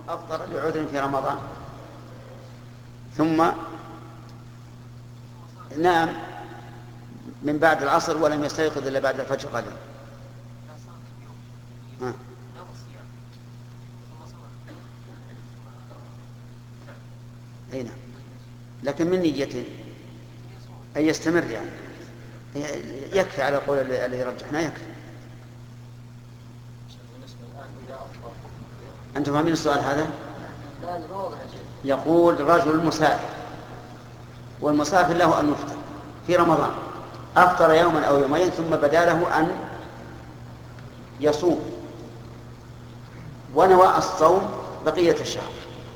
أفطر لعذر في رمضان ثم نام من بعد العصر ولم يستيقظ إلا بعد الفجر غدا. أي نعم، لكن من نيته أن يستمر يعني يكفي على القول الذي رجحنا يكفي. أنتم فاهمين السؤال هذا؟ يقول رجل مسافر والمسافر له أن يفطر في رمضان، أفطر يوما أو يومين ثم بدا له أن يصوم ونوى الصوم بقية الشهر،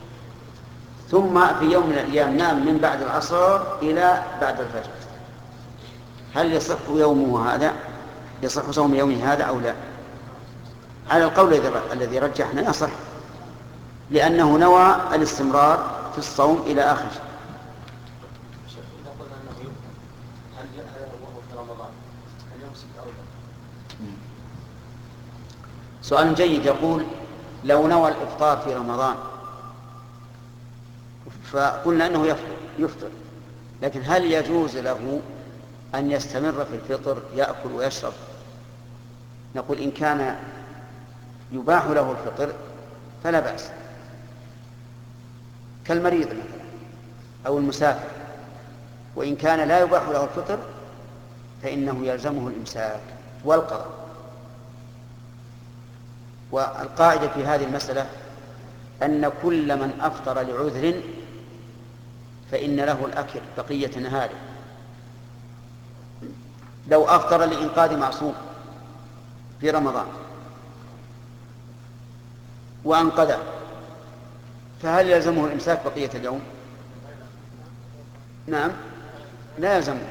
ثم في يوم من الأيام نام من بعد العصر إلى بعد الفجر، هل يصح يومه هذا، يصح صوم يومه هذا أو لا؟ على القول الذي رجحنا يصح، لأنه نوى الاستمرار في الصوم إلى آخر. سؤال جيد، يقول لو نوى الإفطار في رمضان فقلنا أنه يفطر، لكن هل يجوز له أن يستمر في الفطر يأكل ويشرب؟ نقول إن كان يباح له الفطر فلا بأس، كالمريض مثلا أو المسافر، وإن كان لا يباح له الفطر فإنه يلزمه الإمساك والقضاء. والقاعدة في هذه المسألة أن كل من أفطر لعذر فإن له الأكل بقية نهاره. لو أفطر لإنقاذ معصوم في رمضان وأنقذه فهل يلزمه الإمساك بقية اليوم؟ نعم لا يلزمه،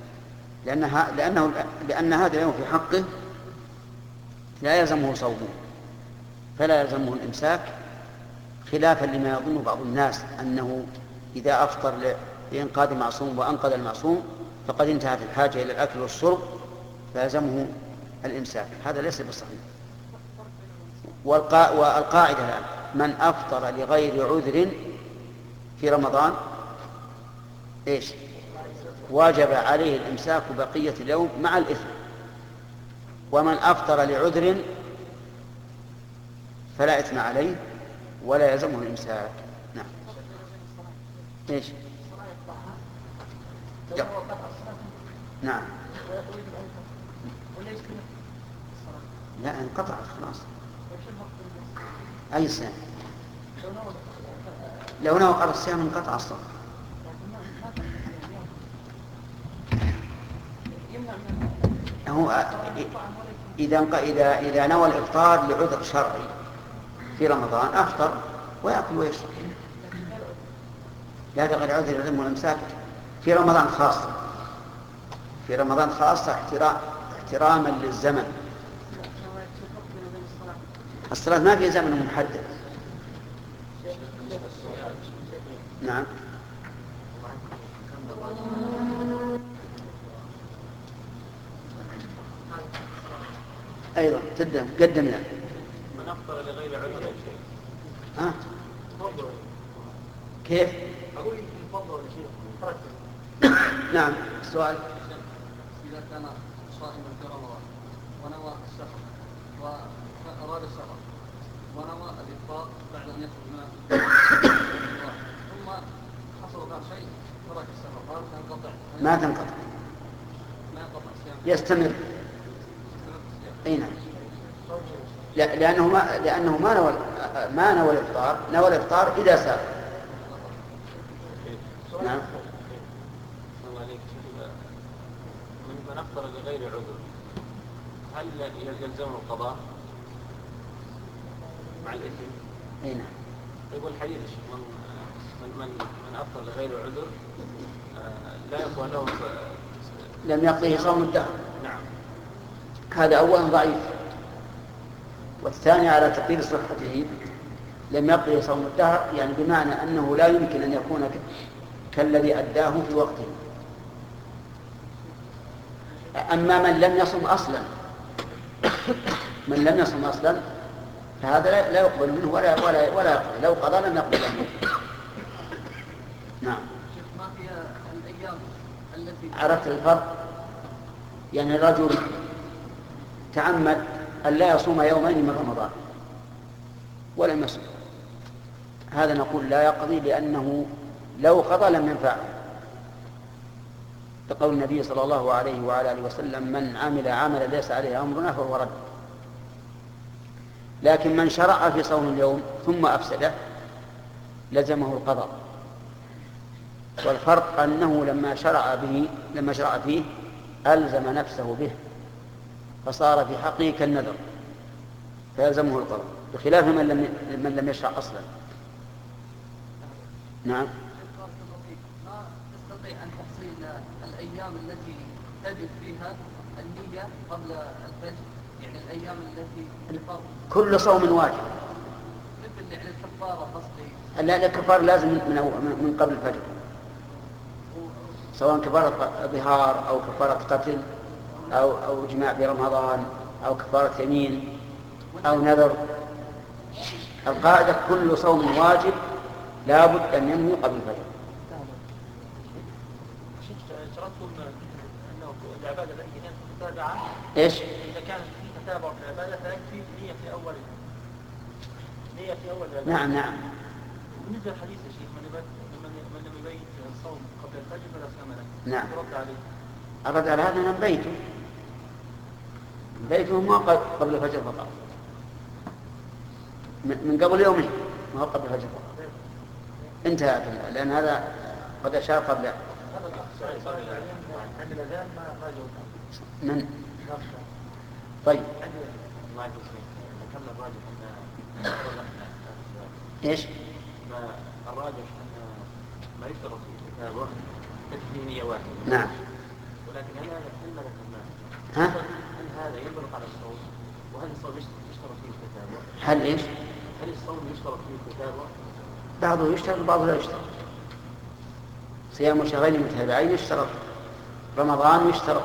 لأن هذا اليوم في حقه لا يلزمه صومه، فلا يلزمه الإمساك، خلافا لما يظن بعض الناس أنه إذا أفطر لإنقاذ معصوم وأنقذ المعصوم فقد انتهت الحاجة إلى الأكل والشرب فيلزمه الإمساك. هذا ليس بالصحيح. والقاعدة الآن من أفطر لغير عذر في رمضان إيش؟ واجب عليه الإمساك بقية اليوم مع الإثم، ومن أفطر لعذر فلا إثم عليه ولا يلزمه الإمساك. نعم. إيش؟ نعم. لا انقطعت خلاص. أي صيام؟ لو نوى قضاء الصيام انقطع الصوم. هو إذا نوى الإفطار لعذر شرعي في رمضان أفطر ويأكل ويشرب، لا غير عذر يلزمه الإمساك في رمضان خاصة، في رمضان خاصة احتراما للزمن. الصلاة ما في زمن محدد. نعم. أيضا قدمنا من أفطر لغير عذر يا شيخ. ها؟ كيف؟ أقول يفضل يا شيخ. نعم. السؤال إذا كان صائما في رمضان ونوى السفر وأراد السفر ونوى الإفطار بعد أن يخرج من ثم حصل له شيء ترك السفر، هل تنقطع؟ ما تنقطع، ما ينقطع الصيام، يستمر. أي نعم. لأنه ما نوى الإفطار، نوى الإفطار إذا سافر. نعم. من أفطر لغير عذر هل يلزمه القضاء مع الإثم؟ أي نعم. يقول الحديث من أفطر لغير عذر لا يكون له لم يقضه صوم الدهر. نعم. هذا أولا ضعيف، والثاني على تقدير صحته لم يقضه صوم الدهر، يعني بمعنى أنه لا يمكن أن يكون كالذي أداه في وقته. أما من لم يصم أصلا فهذا لا يقبل منه ولا يقبل، لو قضى لم يقبل منه. نعم. ما هي الأيام التي عرفت الفرق؟ يعني الرجل تعمد أن لا يصوم يومين من رمضان ولم يصوم، هذا نقول لا يقضي، لأنه لو قضى لم ينفعه، لقول النبي صلى الله عليه وعلى آله وسلم: من عمل عملا ليس عليه أمرنا فهو رد. لكن من شرع في صوم اليوم ثم أفسده لزمه القضاء. والفرق أنه لما شرع فيه ألزم نفسه به، فصار في حقه كالنذر فيلزمه القضاء، بخلاف من لم يشرع أصلا. نعم. ما تستطيع أن تحصيل الأيام التي تجد فيها النية قبل الفجر، يعني الأيام التي كل صوم واجب، مثل يعني الكفارة قصدي. لا، الكفارة لازم من قبل الفجر، سواء كفارة ظهار أو كفارة قتل أو جماع في رمضان أو كفارة يمين أو نذر. القاعدة كل صوم واجب لا بد أن ينوي قبل الفجر. شرطتم أنه العبادة التي كانت متابعة، إيش؟ إذا كانت في تتابع في العبادة فيكفي نية في أول العبادة. نعم. بالنسبة للحديث يا شيخ: من لم يبيت الصوم قبل الفجر فلا صيام له. نعم. رد عليه. أرد على هذا من بيته ما قبل الفجر فقط، من قبل يومين، ما هو قبل الفجر فقط. انتهى، لأن هذا قد أشار قبل. من؟ طيب. ايش؟ الراجح أن ما يشترط في الكتابة تكفي نية واحدة. نعم. ولكن هل هذا ينطبق على الصوم؟ وهل الصوم يشترط فيه الكتابة؟ هل ايش؟ هل الصوم يشترط فيه الكتابة؟ بعضه يشترط وبعضه لا يشترط. صيام شهرين متتابعين يشترط، رمضان يشترط.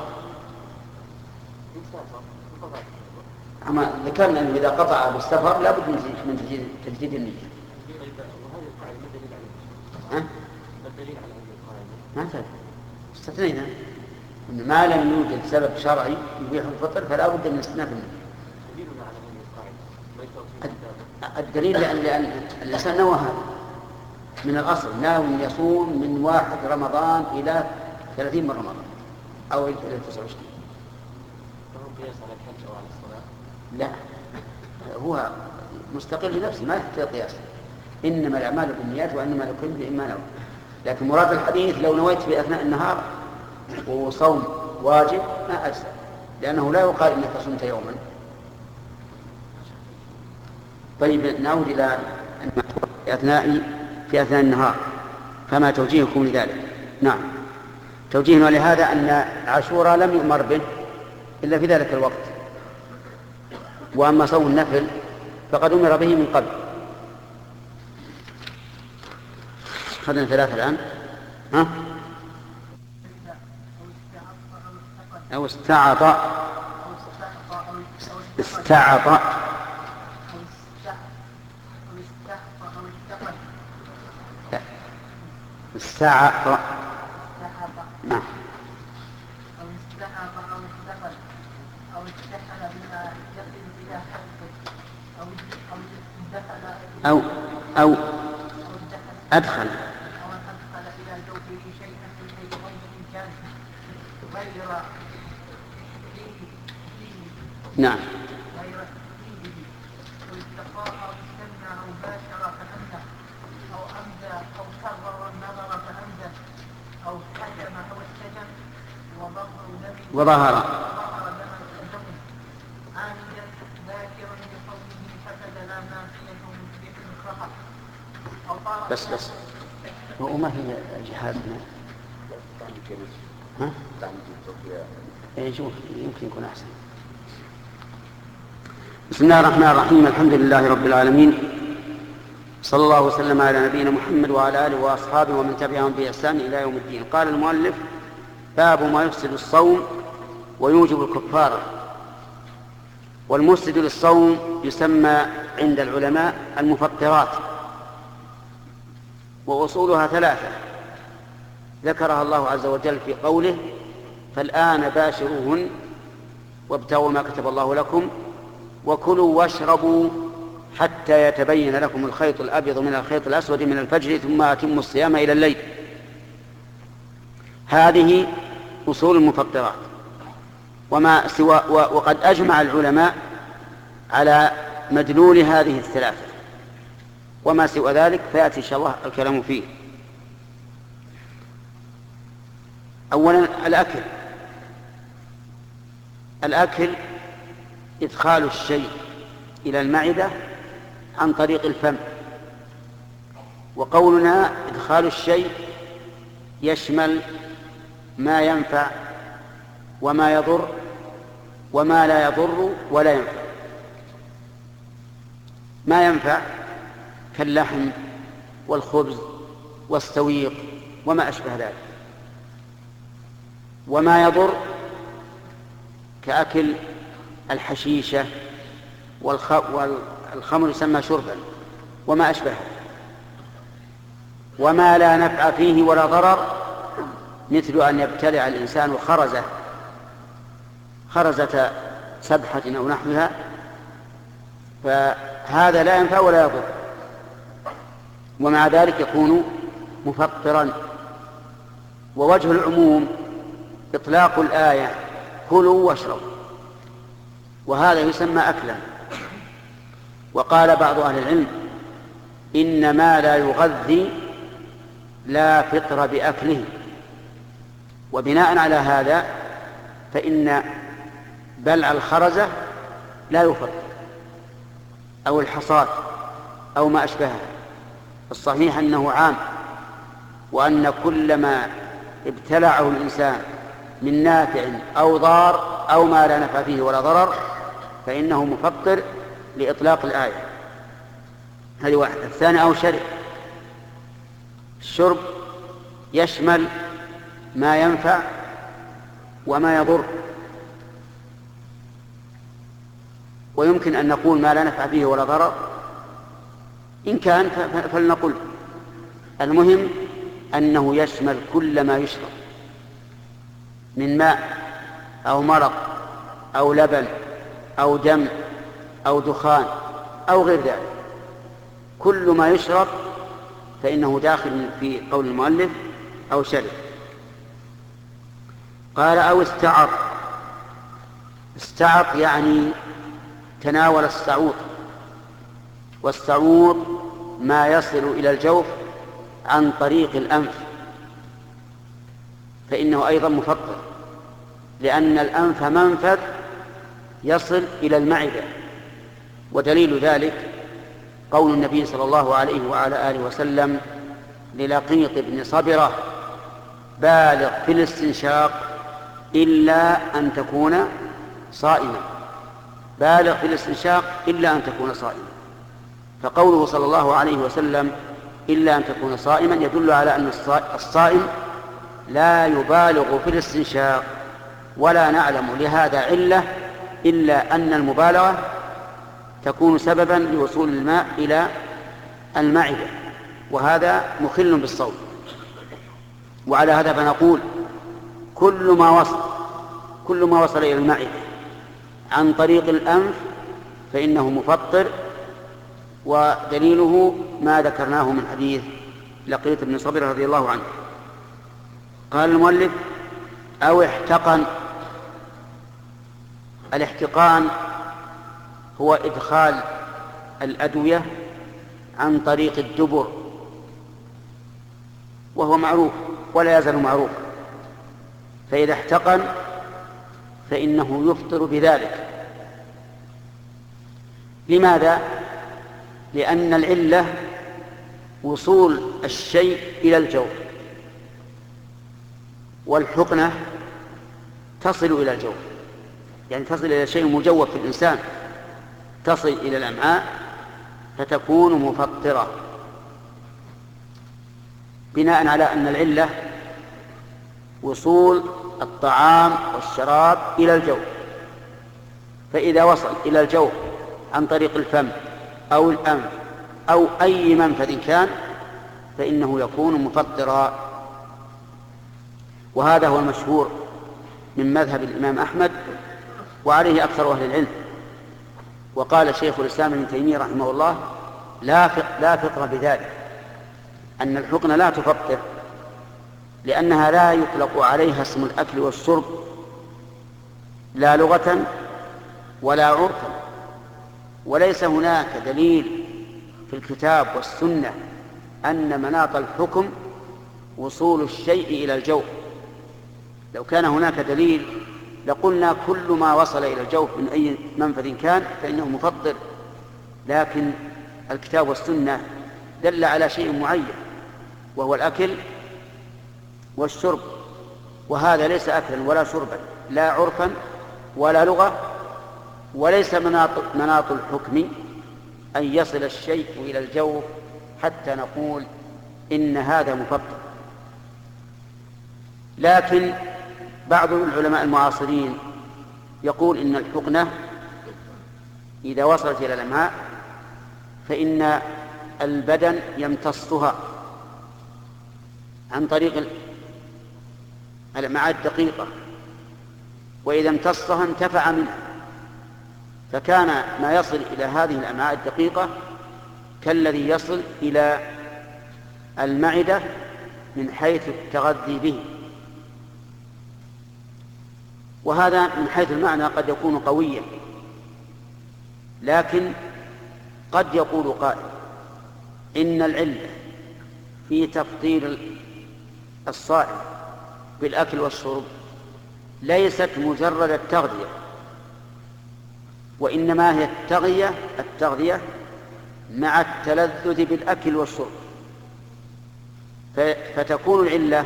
أما ذكرنا أنه إذا قطع بالسفر لا بد من تجديد النية. وهذه القاعدة ما الدليل عليها؟ ما الدليل على هذه القاعدة؟ ما تعرف، استثنينا أن ما لم يوجد سبب شرعي يبيح الفطر فلا بد من استثناء النية. دليلنا على هذه القاعدة ما يشترط فيه الكتابة. الدليل لأن الإنسان نوى هذا من الأصل، ناوي يصوم من 1 رمضان إلى 30 من رمضان أو إلى 29. فهو قياس على الحج أو على الصلاة؟ لا، هو مستقل بنفسه ما يحتاج قياس. إنما الأعمال بالنيات وإنما لكل امرئ ما نوى. لكن مراد الحديث لو نويت في أثناء النهار وصوم واجب ما أجزأ، لأنه لا يقال إنك صمت يوما. طيب نعود إلى في أثناء النهار، فما توجيهكم لذلك؟ نعم، توجيهنا لهذا أن عاشوراء لم يؤمر به إلا في ذلك الوقت، وأما صوم النفل فقد أمر به من قبل. خذنا 3 الآن. أو استعط استعط. نعم. أو استحق أو استقل أو استحل بما يقل إلى حقه أو أدخل إلى زوجه شيئا من غير إمكان غير نعم. غير تقليده واستقاء أو استمنى أو باشر فأمنى أو أمدى أو كرر النظر فأمدى أو حكم أو استجم وظهر عامدا ذاكرا لقوله فسد لا نافيا ومثبت مطلقا أو طار. بس وما هي جهادنا؟ ها؟ شوف يمكن يكون أحسن. بسم الله الرحمن الرحيم. الحمد لله رب العالمين، صلى الله وسلم على نبينا محمد وعلى آله وأصحابه ومن تبعهم بإحسان إلى يوم الدين. قال المؤلف: باب ما يفسد الصوم ويوجب الكفارة. والمفسد للصوم يسمى عند العلماء المفطرات، وأصولها 3 ذكرها الله عز وجل في قوله: فالآن باشروهن وابتغوا ما كتب الله لكم وكلوا واشربوا حتى يتبين لكم الخيط الأبيض من الخيط الأسود من الفجر ثم أتموا الصيام إلى الليل. هذه أصول المفطرات، وقد أجمع العلماء على مدلول هذه 3، وما سوى ذلك فيأتي إن شاء الله الكلام فيه. أولا الأكل إدخال الشيء إلى المعدة عن طريق الفم، وقولنا إدخال الشيء يشمل ما ينفع وما يضر وما لا يضر ولا ينفع. ما ينفع كاللحم والخبز والسويق وما أشبه ذلك، وما يضر كأكل الحشيشة والخمر يسمى شربا وما أشبهه. وما لا نفع فيه ولا ضرر مثل أن يبتلع الإنسان خرزة سبحة أو نحوها، فهذا لا ينفع ولا يضر، ومع ذلك يكون مفطرا. ووجه العموم إطلاق الآية كلوا واشربوا، وهذا يسمى أكلا. وقال بعض أهل العلم: إن ما لا يغذي لا فطر بأكله. وبناء على هذا فإن بلع الخرزة لا يفطر، أو الحصاد أو ما أشبهه. الصحيح أنه عام، وأن كل ما ابتلعه الإنسان من نافع أو ضار أو ما لا نفع فيه ولا ضرر فإنه مفطر لإطلاق الآية. هذه واحدة. الثاني أو شرب. الشرب يشمل ما ينفع وما يضر، ويمكن أن نقول ما لا نفع فيه ولا ضرر، إن كان فلنقل. المهم أنه يشمل كل ما يشرب من ماء أو مرق أو لبن أو دم أو دخان أو غير ذلك. كل ما يشرب فإنه داخل في قول المؤلف أو شرب. قال: أو استعط. استعط يعني تناول السعوط، والسعوط ما يصل إلى الجوف عن طريق الأنف، فإنه أيضا مفطر، لأن الأنف منفذ يصل إلى المعدة. ودليل ذلك قول النبي صلى الله عليه وعلى آله وسلم للقيط بن صبرة: بالغ في الاستنشاق إلا أن تكون صائما. بالغ في الاستنشاق إلا أن تكون صائما. فقوله صلى الله عليه وسلم إلا أن تكون صائما يدل على أن الصائم لا يبالغ في الاستنشاق، ولا نعلم لهذا علة إلا أن المبالغة تكون سببا لوصول الماء إلى المعدة، وهذا مخل بالصوم. وعلى هذا فنقول كل ما وصل إلى المعدة عن طريق الأنف فإنه مفطر، ودليله ما ذكرناه من حديث لقيط بن صبرة رضي الله عنه. قال المؤلف: أو احتقن. الاحتقان هو إدخال الأدوية عن طريق الدبر، وهو معروف ولا يزال معروف. فإذا احتقن فإنه يفطر بذلك. لماذا؟ لأن العلة وصول الشيء إلى الجوف، والحقنة تصل إلى الجوف، يعني تصل إلى شيء مجوف في الإنسان، تصل إلى الأمعاء فتكون مفطرة، بناء على أن العلة وصول الطعام والشراب إلى الجوف. فإذا وصل إلى الجوف عن طريق الفم أو الأنف أو أي منفذ كان فإنه يكون مفطرا. وهذا هو المشهور من مذهب الإمام أحمد وعليه أكثر أهل العلم. وقال شيخ الإسلام ابن تيمية رحمه الله لا فطر بذلك، أن الحقن لا تفطر، لأنها لا يطلق عليها اسم الأكل والشرب لا لغة ولا عرفا، وليس هناك دليل في الكتاب والسنة أن مناط الحكم وصول الشيء إلى الجوف. لو كان هناك دليل لقلنا كل ما وصل إلى الجوف من أي منفذ كان فإنه مفطر، لكن الكتاب والسنة دل على شيء معين وهو الأكل والشرب، وهذا ليس أكلا ولا شربا لا عرفا ولا لغة، وليس مناط الحكم أن يصل الشيء إلى الجوف حتى نقول إن هذا مفطر. لكن بعض العلماء المعاصرين يقول إن الحقنة إذا وصلت إلى الأمعاء فإن البدن يمتصها عن طريق الأمعاء الدقيقة، وإذا امتصها انتفع منها، فكان ما يصل إلى هذه الأمعاء الدقيقة كالذي يصل إلى المعدة من حيث التغذي به. وهذا من حيث المعنى قد يكون قويا، لكن قد يقول قائل إن العلة في تفطير الصائم بالأكل والشرب ليست مجرد التغذية، وإنما هي التغذية مع التلذذ بالأكل والشرب، فتكون العلة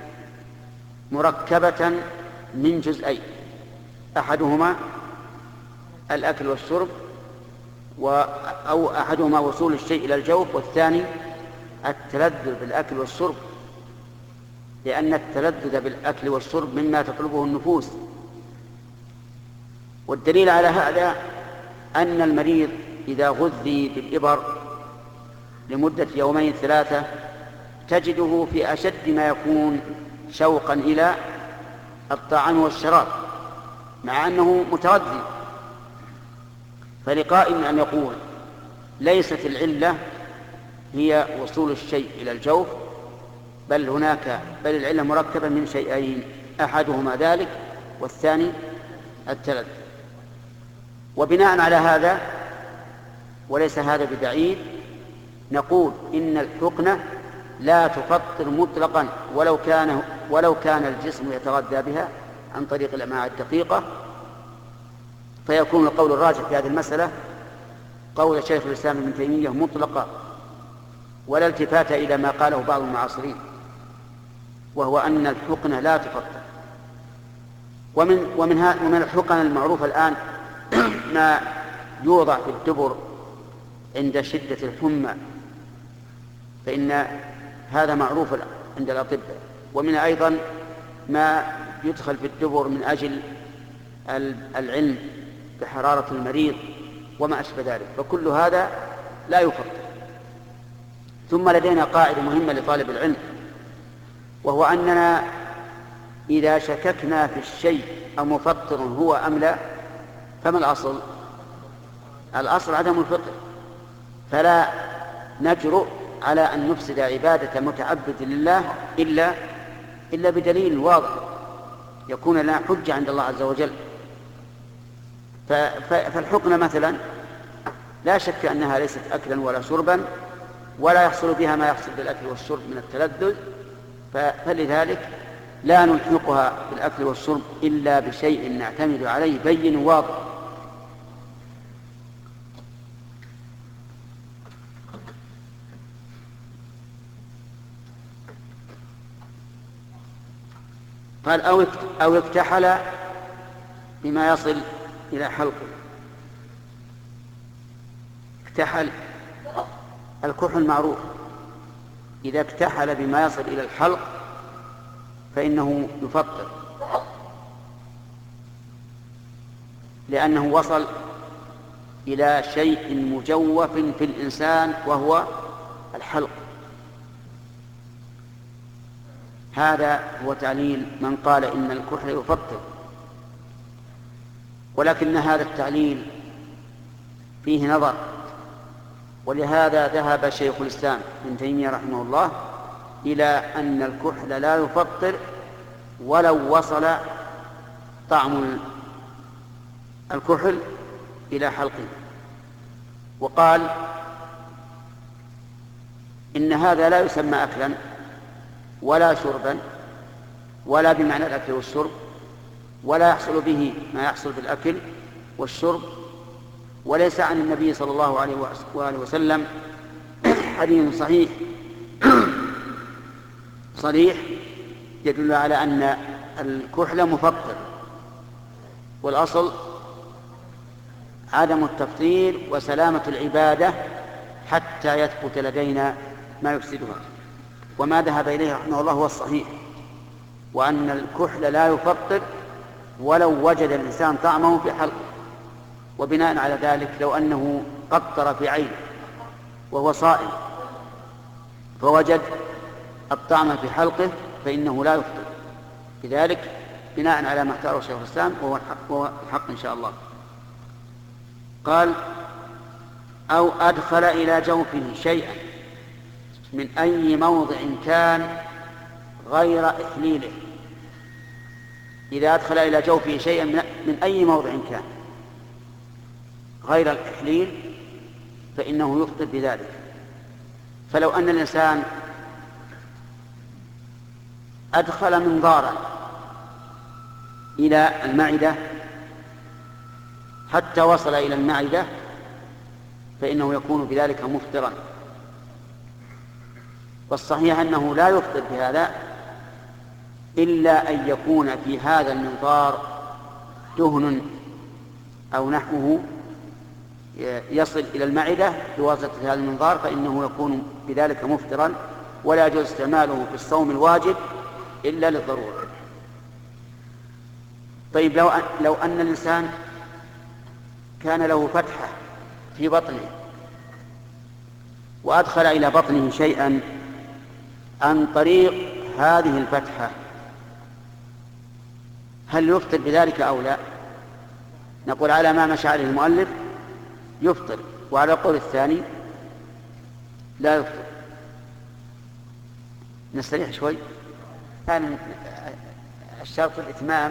مركبة من جزئين، أحدهما الأكل والشرب أو أحدهما وصول الشيء إلى الجوف، والثاني التلذذ بالأكل والشرب، لأن التلذذ بالأكل والشرب مما تطلبه النفوس. والدليل على هذا أن المريض إذا غذي بالإبر لمدة 2 3 تجده في أشد ما يكون شوقا إلى الطعام والشراب مع أنه متغذي. فلقائم أن يقول ليست العلة هي وصول الشيء إلى الجوف، بل العلة مركبة من شيئين، أحدهما ذلك والثاني التلذذ. وبناء على هذا وليس هذا ببعيد نقول إن الحقنة لا تفطر مطلقا ولو كان الجسم يتغذى بها عن طريق الأمعاء الدقيقة. فيكون القول الراجح في هذه المسألة قول شيخ الإسلام ابن تيمية مطلقا، ولا التفات إلى ما قاله بعض المعاصرين، وهو أن الحقنة لا تفطر. ومن الحقن المعروفة الآن ما يوضع في الدبر عند شدة الحمى، فإن هذا معروف عند الأطباء. ومن أيضا ما يدخل في الدبر من أجل العلم بحرارة المريض وما أشبه ذلك، فكل هذا لا يفطر. ثم لدينا قاعدة مهمة لطالب العلم، وهو أننا إذا شككنا في الشيء أمفطر هو أم لا فما الأصل؟ الأصل عدم الفطر، فلا نجرؤ على أن نفسد عبادة متعبد لله إلا بدليل واضح يكون لنا حجة عند الله عز وجل. فالحقنة مثلا لا شك أنها ليست أكلا ولا شربا، ولا يحصل بها ما يحصل بالأكل والشرب من التلذذ، فلذلك لا نلحقها بالأكل والشرب إلا بشيء نعتمد عليه بين واضح. قال أو اكتحل بما يصل إلى حلقه. اكتحل الكحل معروف، إذا اكتحل بما يصل إلى الحلق فإنه يفطر، لأنه وصل إلى شيء مجوف في الإنسان وهو الحلق. هذا هو تعليل من قال إن الكحل يفطر، ولكن هذا التعليل فيه نظر، ولهذا ذهب شيخ الإسلام ابن تيمية رحمه الله إلى أن الكحل لا يفطر ولو وصل طعم الكحل إلى حلقه، وقال إن هذا لا يسمى أكلا ولا شربا ولا بمعنى الأكل والشرب، ولا يحصل به ما يحصل بالأكل والشرب، وليس عن النبي صلى الله عليه وآله وسلم حديث صريح يدل على أن الكحل مفطر، والأصل عدم التفطير وسلامة العبادة حتى يثبت لدينا ما يفسدها. وما ذهب إليه رحمه الله هو الصحيح، وأن الكحل لا يفطر ولو وجد الإنسان طعمه في حلقه. وبناء على ذلك لو أنه قطر في عينه وهو صائم فوجد الطعم في حلقه فإنه لا يفطر. لذلك بناء على ما اختاره شيخ الإسلام وهو الحق إن شاء الله. قال أو أدخل إلى جوفه شيئا من أي موضع كان غير إحليله. إذا أدخل إلى جوفه شيئا من أي موضع كان غير الإحليل فإنه يفطر بذلك. فلو أن الإنسان أدخل منظارا إلى المعدة حتى وصل إلى المعدة فإنه يكون بذلك مفطرا. والصحيح أنه لا يفطر بهذا إلا أن يكون في هذا المنظار دهن أو نحوه يصل إلى المعدة بواسطة هذا المنظار، فإنه يكون بذلك مفطرا، ولا يجوز استعماله في الصوم الواجب إلا للضرورة. طيب لو أن الإنسان كان له فتحة في بطنه وأدخل إلى بطنه شيئا عن طريق هذه الفتحة، هل يفطر بذلك أو لا؟ نقول على ما مشى عليه المؤلف يفطر، وعلى القول الثاني لا يفطر. نستريح شوي. كان الشرط الإتمام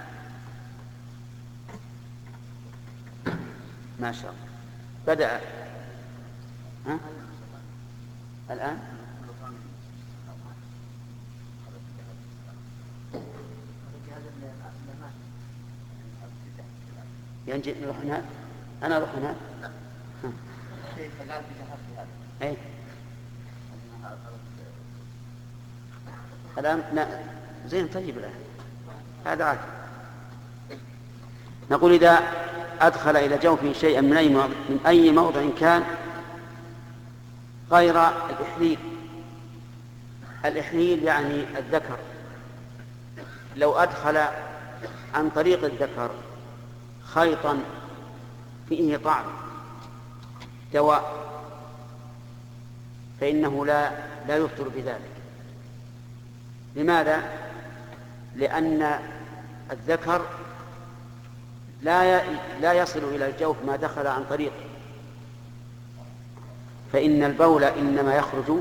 ما شاء الله بدأ الآن ينجي نروح هناك. أنا أروح هناك. أي الآن زين. طيب الآن هذا عادي. نقول إذا أدخل إلى جوفه شيئا من أي موضع كان غير الإحليل. الإحليل يعني الذكر. لو أدخل عن طريق الذكر خيطا فيه طعم دواء فإنه لا يفطر بذلك. لماذا؟ لأن الذكر لا يصل إلى الجوف ما دخل عن طريقه، فإن البول إنما يخرج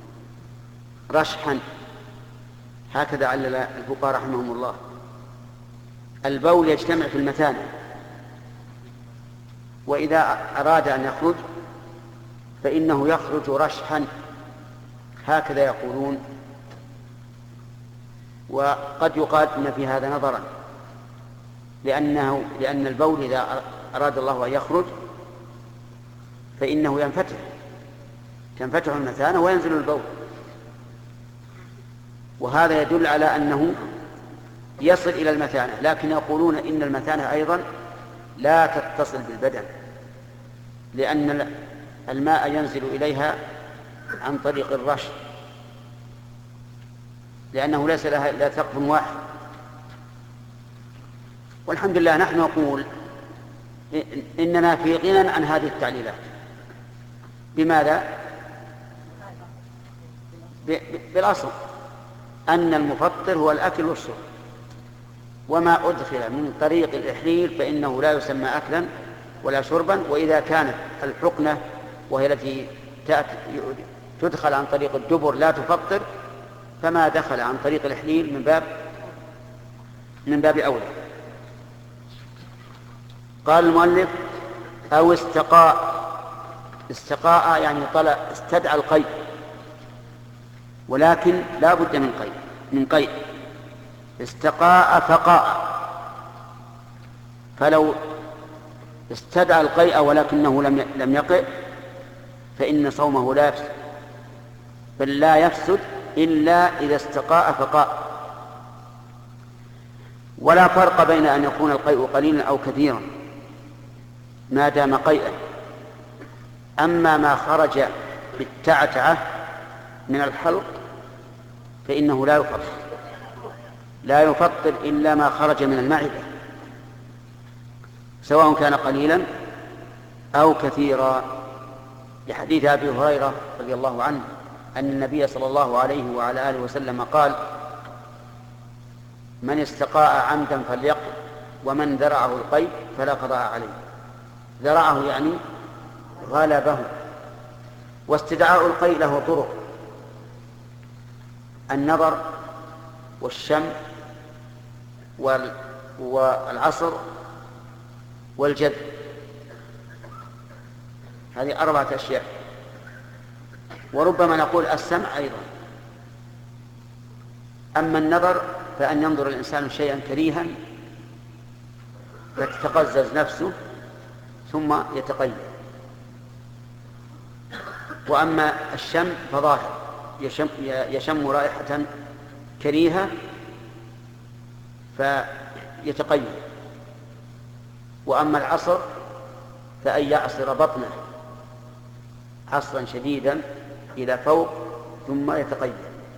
رشحا، هكذا علل الفقهاء رحمهم الله. البول يجتمع في المثانة، وإذا أراد أن يخرج فإنه يخرج رشحا، هكذا يقولون. وقد يقال إن في هذا نظرا، لأن البول إذا أراد الله أن يخرج فإنه تنفتح المثانة وينزل البول، وهذا يدل على أنه يصل إلى المثانة. لكن يقولون إن المثانة أيضا لا تتصل بالبدن، لأن الماء ينزل إليها عن طريق الرشد، لأنه ليس لها إلا ثقب واحد. والحمد لله نحن نقول إننا في غنى عن هذه التعليلات. بماذا؟ بالأصل أن المفطر هو الأكل والشرب، وما أدخل من طريق الإحليل فإنه لا يسمى أكلا ولا شربا. وإذا كانت الحقنة وهي التي تدخل عن طريق الدبر لا تفطر، فما دخل عن طريق الإحليل من باب أولى. قال المؤلف أو استقاء يعني استدعى القيء، ولكن لا بد من قيء. استقاء فقاء، فلو استدعى القيء ولكنه لم يقئ فإن صومه لا يفسد، بل لا يفسد إلا إذا استقاء فقاء. ولا فرق بين أن يكون القيء قليلا أو كثيرا ما دام قيئا. أما ما خرج بالتعتعة من الحلق فإنه لا يفطر إلا ما خرج من المعدة، سواء كان قليلا أو كثيرا، لحديث أبي هريرة رضي الله عنه أن النبي صلى الله عليه وعلى آله وسلم قال: من استقاء عمدا فليقل، ومن ذرعه القيء فلا قضاء عليه. ذرعه يعني غلبه. واستدعاء القيء له طرق: النظر والشم والعصر والجذب، هذه 4 أشياء. وربما نقول السمع أيضا. أما النظر فأن ينظر الإنسان شيئا كريها فتتقزز نفسه ثم يتقيد. وأما الشم فظاهر، يشم رائحة كريهة فيتقيد. وأما العصر فأن يعصر بطنه عصرا شديدا إلى فوق ثم يتقيد.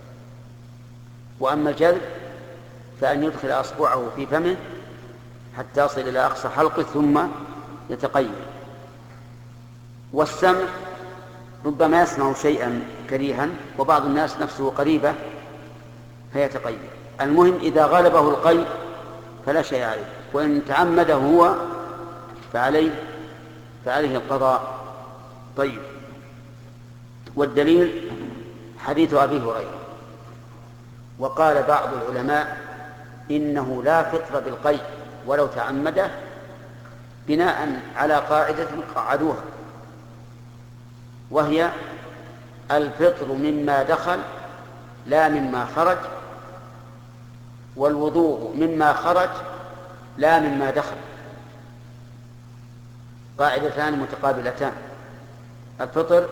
وأما الجذب فأن يدخل أصبعه في فمه حتى يصل إلى أقصى حلقه ثم يتقيد. والسمع ربما يسمع شيئا كريها وبعض الناس نفسه قريبة فيتقيد. المهم إذا غلبه القيء فلا شيء عليه، وإن تعمده هو فعليه القضاء. طيب، والدليل حديث أبي هريرة. وقال بعض العلماء إنه لا فطر بالقيء ولو تعمده، بناء على قاعدة قعدوها، وهي الفطر مما دخل لا مما خرج، والوضوء مما خرج لا مما دخل. قاعدتان متقابلتان: الفطر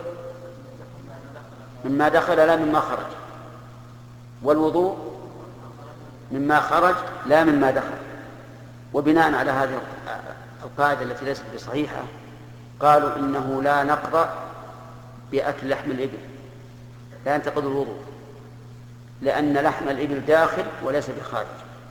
مما دخل لا مما خرج، والوضوء مما خرج لا مما دخل. وبناء على هذه القاعدة التي ليست بصحيحة قالوا إنه لا نقض بأكل لحم الإبل، لا ينتقض الوضوء، لأن لحم الإبل داخل وليس بخارج.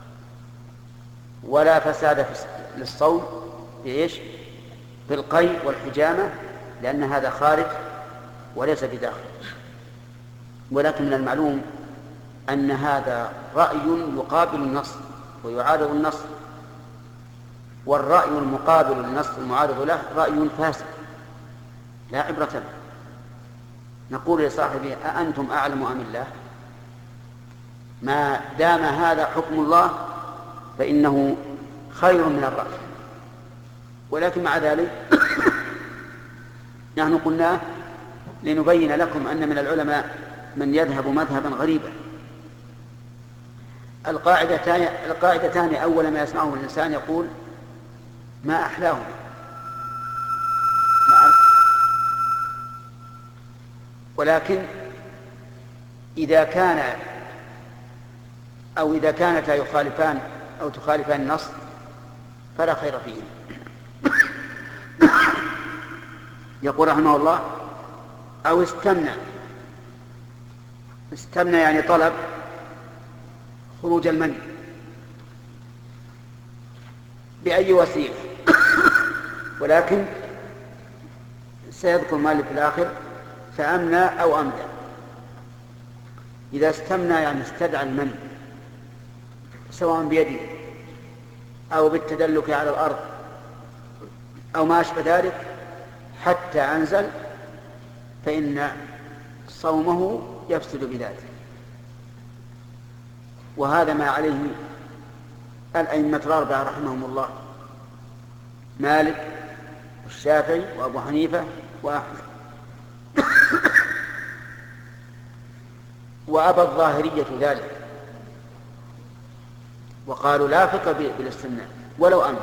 ولا فساد للصوم بإيش؟ بالقيء والحجامة، لأن هذا خارج وليس بداخل. ولكن من المعلوم أن هذا رأي يقابل النص ويعارض النص، والرأي المقابل للنص المعارض له رأي فاسد لا عبرة به. نقول لصاحبه: أأنتم أعلم أم الله؟ ما دام هذا حكم الله فإنه خير من الرأي. ولكن مع ذلك نحن قلنا لنبين لكم أن من العلماء من يذهب مذهبا غريبا. القاعدتان أول ما يسمعه الإنسان يقول: ما أحلاهما. نعم. ولكن إذا كانتا يخالفان أو تخالفان النص فلا خير فيه. يقول رحمه الله: أو استمنى يعني طلب خروج المني بأي وسيلة، ولكن سيذكر مالك في الآخر فأمنى أو أمدى. إذا استمنى يعني استدعى المني سواء بيده أو بالتدلك على الأرض أو ما أشبه ذلك حتى أنزل فإن صومه يفسد بذلك. وهذا ما عليه الأئمة الأربعة رحمهم الله، مالك والشافعي وأبو حنيفة وأحمد. وأبى الظاهرية ذلك وقالوا لا فقه بالاستمناء ولو أمر.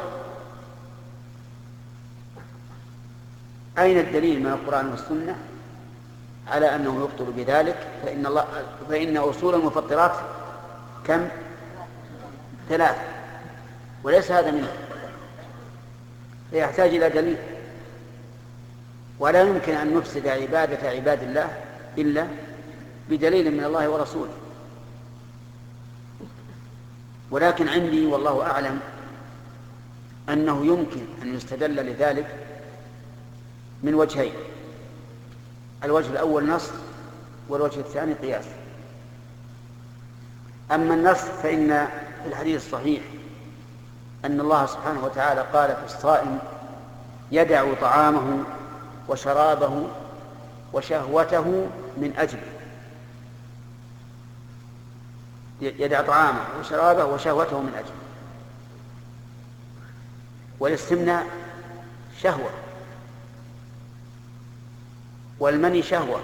أين الدليل من القرآن والسنة على أنه يفطر بذلك؟ فإن أصول المفطرات كم؟ 3 وليس هذا منه، فيحتاج إلى دليل. ولا يمكن أن نفسد عبادة عباد الله إلا بدليل من الله ورسوله. ولكن عندي والله أعلم أنه يمكن أن يستدل لذلك من وجهين: الوجه الأول نص، والوجه الثاني قياس. أما النص فإن في الحديث الصحيح أن الله سبحانه وتعالى قال في الصائم: يدع طعامه وشرابه وشهوته من أجله. يدع طعامه وشرابه وشهوته من أجله. والاستمناء شهوة، والمني شهوة.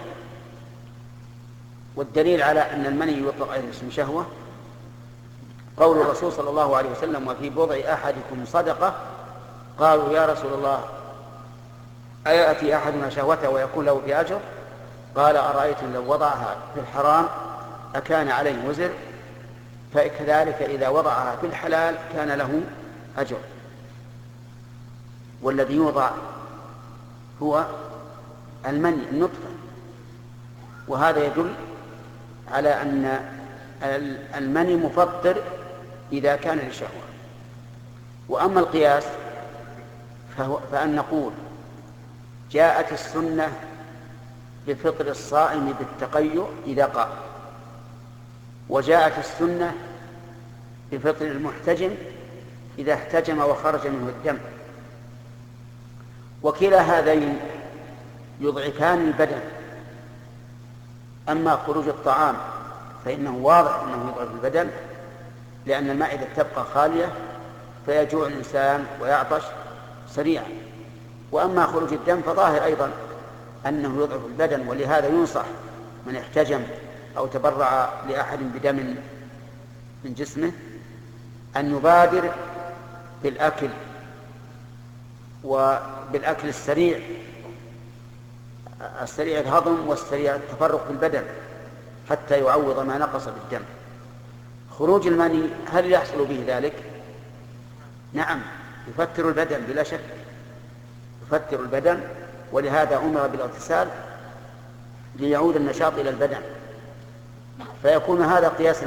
والدليل على أن المني يطلق عليه اسم شهوة قول الرسول صلى الله عليه وسلم: وفي بضع أحدكم صدقة. قالوا: يا رسول الله، أيأتي أحدنا شهوته ويكون له في أجر؟ قال: أرأيتم لو وضعها في الحرام أكان عليه وزر؟ فكذلك إذا وضعها في الحلال كان له أجر. والذي يوضع هو المني، النطفة. وهذا يدل على أن المني مفطر إذا كان للشهوة. وأما القياس فأن نقول: جاءت السنة بفطر الصائم بالتقيؤ إذا قام، وجاءت السنة بفطر المحتجم إذا احتجم وخرج منه الدم. وكلا هذين يضعفان البدن. أما خروج الطعام فإنه واضح أنه يضعف البدن، لأن المعدة تبقى خالية فيجوع الإنسان ويعطش سريعا. وأما خروج الدم فظاهر أيضا أنه يضعف البدن. ولهذا ينصح من احتجم أو تبرع لأحد بدم من جسمه أن يبادر بالأكل، وبالأكل السريع الهضم والسريع التفرق في البدن حتى يعوض ما نقص بالدم. خروج المني هل يحصل به ذلك؟ نعم، يفتر البدن بلا شك، يفتر البدن. ولهذا أمر بالاغتسال ليعود النشاط إلى البدن. فيكون هذا قياسا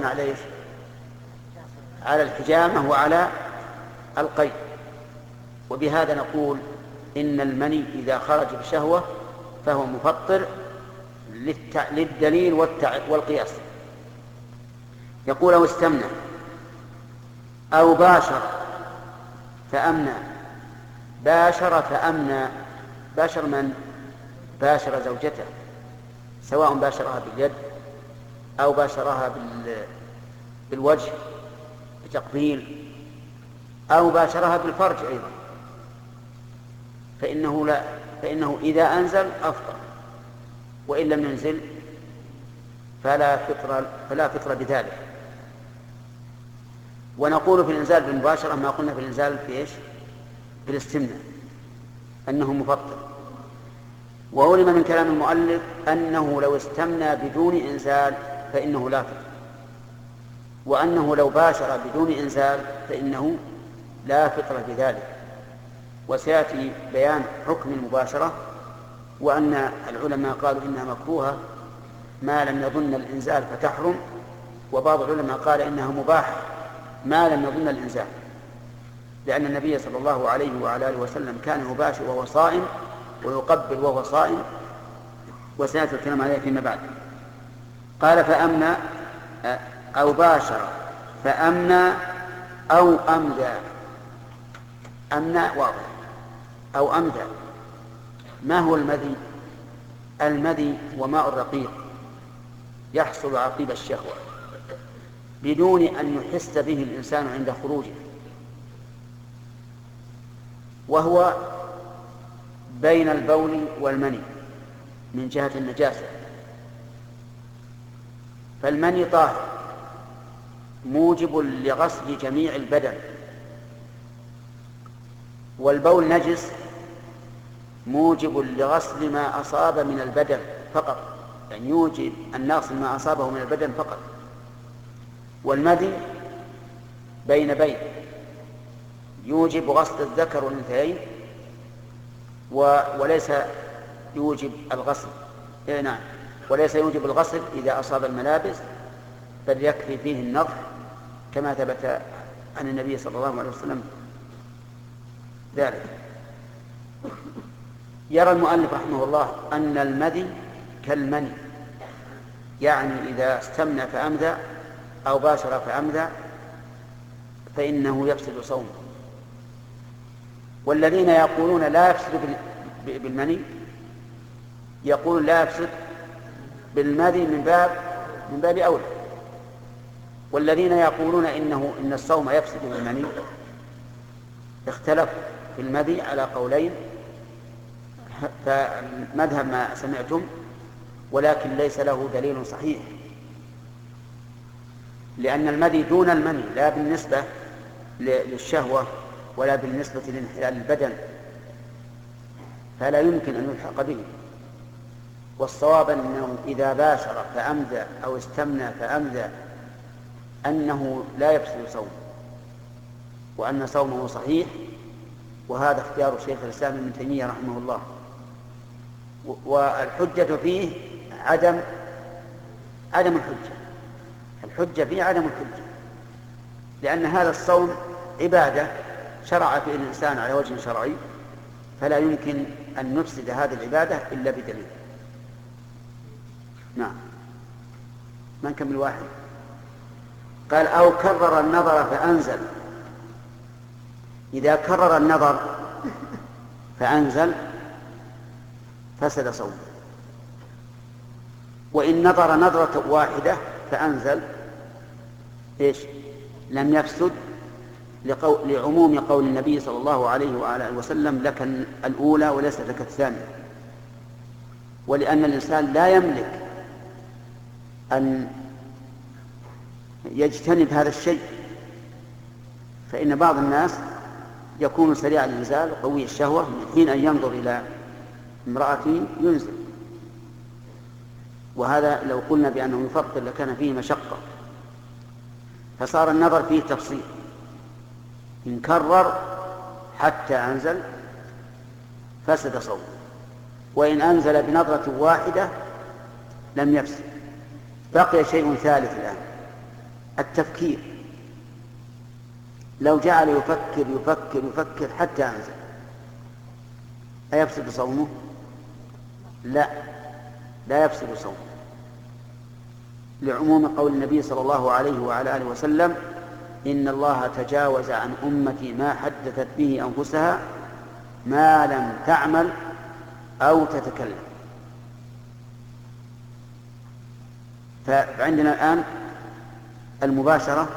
على الحجامة وعلى القيء. وبهذا نقول إن المني إذا خرج بشهوة فهو مفطر للدليل والقياس. يقول: أو استمنى أو باشر فأمنى. باشر فأمنى. باشر من؟ باشر زوجته، سواء باشرها باليد أو باشرها بالوجه بتقبيل أو باشرها بالفرج أيضا، فإنه إذا أنزل أفطر، وإن لم ينزل فلا فطر بذلك. ونقول في الإنزال بالمباشرة ما قلنا في الإنزال في إيش؟ بالاستمناء، أنه مفطر. وعلم من كلام المؤلف أنه لو استمنى بدون إنزال فإنه لا فطر، وأنه لو باشر بدون إنزال فإنه لا فطر بذلك. وسيأتي بيان حكم المباشرة، وأن العلماء قالوا إنها مكروهة ما لم يظن الإنزال فتحرم، وبعض العلماء قال إنها مباحة ما لم يظن الإنزال. لأن النبي صلى الله عليه وعلى آله وسلم كان يباشر وهو صائم ويقبل وهو صائم، وسيأتي الكلام عليه فيما بعد. قال فأمنى أو باشر فأمنى أو أمدى. أمنى واضح أو أمدى. ما هو المذي؟ المذي هو ماء رقيق يحصل عقيب الشهوة بدون أن يحس به الإنسان عند خروجه، وهو بين البول والمني من جهة النجاسة. فالمني طاهر موجب لغسل جميع البدن، والبول نجس موجب لغسل ما أصاب من البدن فقط، يعني يوجب أن نغسل ما أصابه من البدن فقط. والمذي بين يوجب غسل الذكر والأنثيين وليس يوجب الغسل. نعم، وليس يوجب الغسل إذا أصاب الملابس، بل يكفي فيه النظر كما ثبت عن النبي صلى الله عليه وسلم ذلك. يرى المؤلف رحمه الله أن المذي كالمني، يعني إذا استمنى فأمذى أو باشر فأمذى فإنه يفسد صومه. والذين يقولون لا يفسد بالمني يقول لا يفسد بالمذي من باب أولى. والذين يقولون إن الصوم يفسد بالمني اختلفوا في المذي على قولين، فمذهب ما سمعتم، ولكن ليس له دليل صحيح، لأن المذي دون المني لا بالنسبة للشهوة ولا بالنسبة لانحلال البدن، فلا يمكن أن يلحق به. والصواب أنه إذا باشر فأمذى أو استمنى فأمذى أنه لا يفسد صومه، وأن صومه صحيح. وهذا اختيار شيخ الإسلام ابن تيمية رحمه الله. والحجة فيه عدم الحجة فيه عدم الحجة، لأن هذا الصوم عبادة شرع فيه الإنسان على وجه شرعي، فلا يمكن أن نفسد هذه العبادة إلا بدليل. نعم، ما نكمل واحد. قال أو كرر النظر فأنزل. إذا كرر النظر فأنزل فسد صومه، وإن نظر نظرة واحدة فأنزل لم يفسد، لعموم قول النبي صلى الله عليه وعلى آله وسلم لك الأولى وليس لك الثانية. ولأن الإنسان لا يملك أن يجتنب هذا الشيء، فإن بعض الناس يكون سريع الإنزال قوي الشهوة، من حين أن ينظر إلى امرأته ينزل، وهذا لو قلنا بأنه يفطر لكان فيه مشقة، فصار النظر فيه تفصيل. إن كرر حتى أنزل فسد صومه، وإن أنزل بنظرة واحدة لم يفسد. بقي شيء ثالث الآن، التفكير. لو جعل يفكر حتى أنزل أيفسد صومه؟ لا يفسد صومه، لعموم قول النبي صلى الله عليه وعلى آله وسلم إن الله تجاوز عن أمتي ما حدثت به أنفسها ما لم تعمل أو تتكلم. فعندنا الآن المباشرة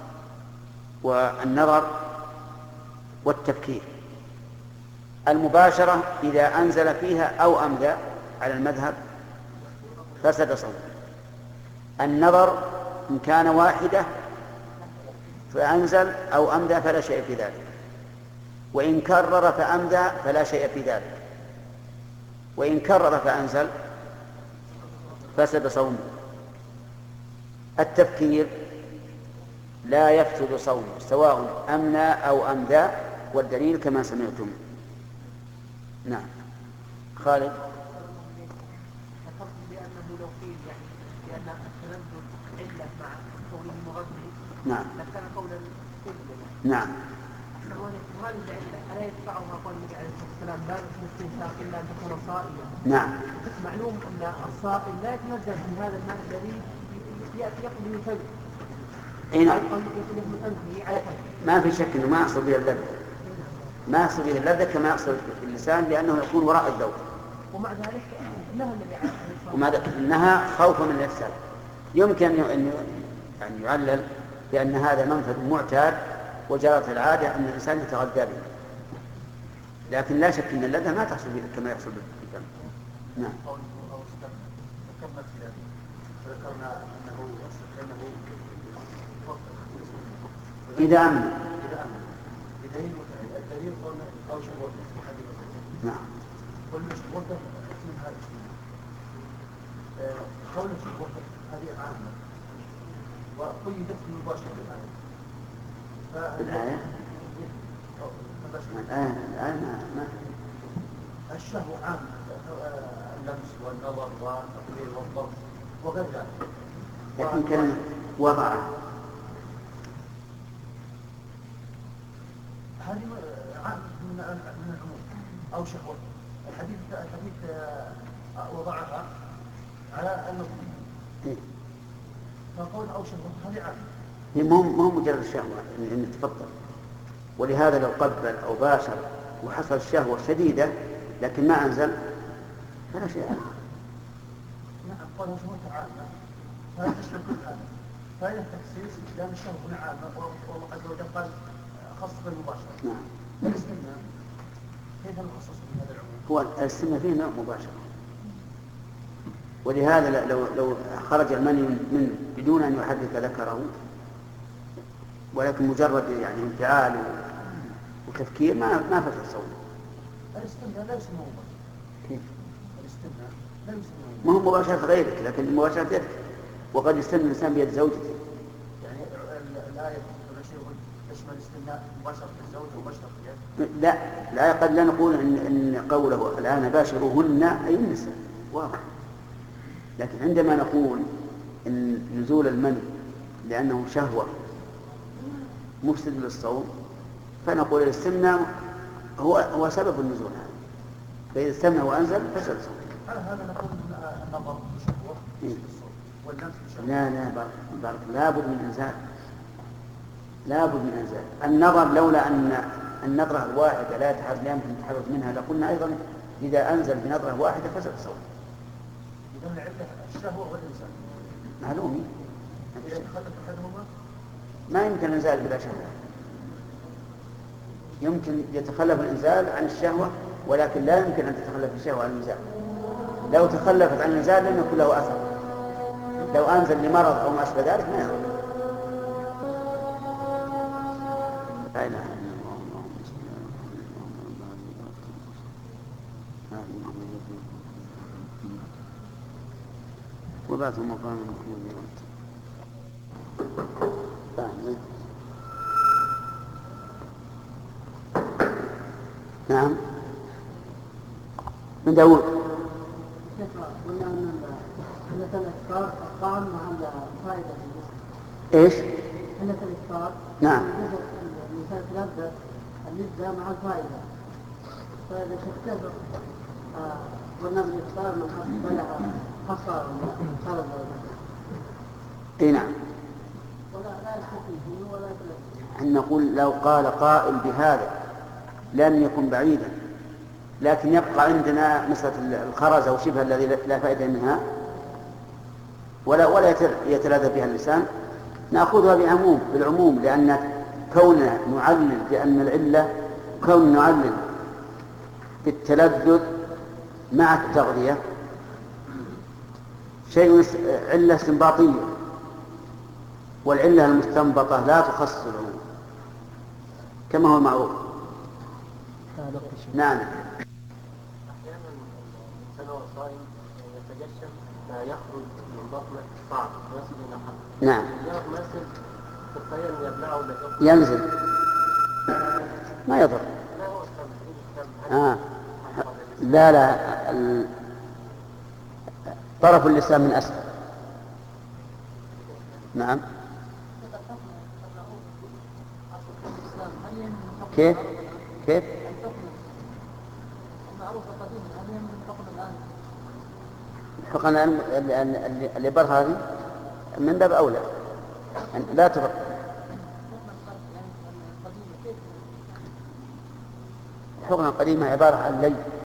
والنظر والتفكير. المباشرة إذا أنزل فيها أو أمذى على المذهب فسد صومه. النظر إن كان واحدة فأنزل أو أمذى فلا شيء في ذلك، وإن كرر فأمذى فلا شيء في ذلك، وإن كرر فأنزل فسد صومه. التفكير لا يفسد صومه سواء أمنى أو أمذى، والدليل كما سمعتم. نعم خالد. بأنه لو قيل يعني بأن التردد علة مع قوله مغذي نعم لكان قولا نعم وهذه العلة ألا يدفعها قول النبي عليه الصلاة والسلام لا يحسن الاستنشاق إلا أن تكون صائما. نعم. معلوم أن الصائم لا يتنزل من هذا الماء الذي يأتي يقضي من فمه. أي نعم. يقضي من أنفه على فمه. ما في شك أنه ما يحصل به اللذة، ما يحصل به اللذة كما يحصل في اللسان، لأنه يكون وراء الذوق. ومع ذلك نهى النبي عليه الصلاة والسلام. ومع ذلك نهى خوفا من الإفساد. يمكن أن يعني يعلل بأن هذا منفذ معتاد وجرت العادة أن الإنسان يتغذى به، لكن لا شك أن اللذة ما تحصل به كما يحصل بالفم. نعم. ذكرنا أنه إذا أمن. الدليل قلنا أو شبوته حديث. نعم. قلنا شبوته من هذا الشيء. قولنا شبوته هذه عامة وقيدت مباشرة الآية. الآية ما الشهوة عامة، اللمس والنظر والتقليل والضبط وغير ذلك. لكن كلمة وضع هذه عامة من العموم أو شهوة. الحديث وضعها على أنه فقول أو شهوة هذه عامة. هي مو مجرد الشهوة إن تفضل، ولهذا لو قبل أو باشر وحصل الشهوة شديدة لكن ما أنزل فلا شيء عنه. نعم. قال شهوة عامة فهذا تشمل كل هذا. فهذا التخصيص لأن الشهوة عامة والله عز وجل قال خاص بالمباشرة. نعم. الاستمناء كيف نخصص من هذا العموم؟ هو الاستمناء فيه نوع مباشرة، ولهذا لو خرج المني من بدون أن يحرك ذكره ولكن مجرد يعني انفعال وتفكير ما فتح صوته. الاستمناء لا يسمى مباشرة. كيف؟ الاستمناء لا يسمى ما هو مباشرة غيرك، لكن مباشرة يدك، وقد يستمن الإنسان بيد زوجته. يعني الآية تشمل الاستمناء مباشرة الزوج ومباشرة اليد. لا قد لا نقول إن قوله الآن باشروهن أي النساء واضح، لكن عندما نقول إن نزول المني لأنه شهوة مفسد للصوم فنقول الاستمناء هو سبب النزول هذا، فإذا استمنى وأنزل فسد الصوم. على هذا نقول النظر شهوة للصوم واللمس شهوة. لا بارك لابد من إنزال، لابد من إنزال النظر. لولا أن النظرة الواحدة لا يمكن التحرز منها لقلنا أيضا إذا أنزل بنظرة واحدة فسد الصوم. إذن العلة الشهوة والإنسان معلومي إذا تخلف أحدهما ما يمكن الإنزال بلا شهوة. يمكن يتخلف الإنزال عن الشهوة ولكن لا يمكن أن تتخلف الشهوة عن الإنزال. لو تخلفت عن الإنزال لم يكن له أثر، لو أنزل لمرض أو ما أشبه ذلك ما يخلف. لا إله إلا الله. وبعث مقام محمود. نعم. من داود. قلنا أن الإفطار الطعام مع الفائدة في الجسم. إيش؟ علة الإفطار. نعم. الإنسان تلبس اللذة مع الفائدة. فإذا شكته قلنا بالإفطار من بلغ حصى خرج. إيه نعم. لا يستطيع ولا يتلبس. أن نقول لو قال قائل بهذا لم يكن بعيدا، لكن يبقى عندنا مثل الخرز أو شبه الذي لا فائدة منها ولا يتلذذ بها اللسان، نأخذها بالعموم، لأن كوننا نعلل بأن العلة كون نعلل بالتلذذ مع التغذية شيء علة استنباطية، والعلة المستنبطة لا تخصص العموم كما هو معروف. نعم. أحيانا الإنسان وهو صائم يتجشم فيخرج من بطنه صعب يصل إلى حد. نعم. يرى ماسل تخيل يبلعه ينزل ما يضر. لا هو السم. لا طرف اللسان من أسفل. نعم. كيف؟ كيف؟ معروفة قديما هذه من الحكم الآن. الحقن الإبر هذه من باب أولى لا تفرق. الحقنة القديمة عبارة عن لي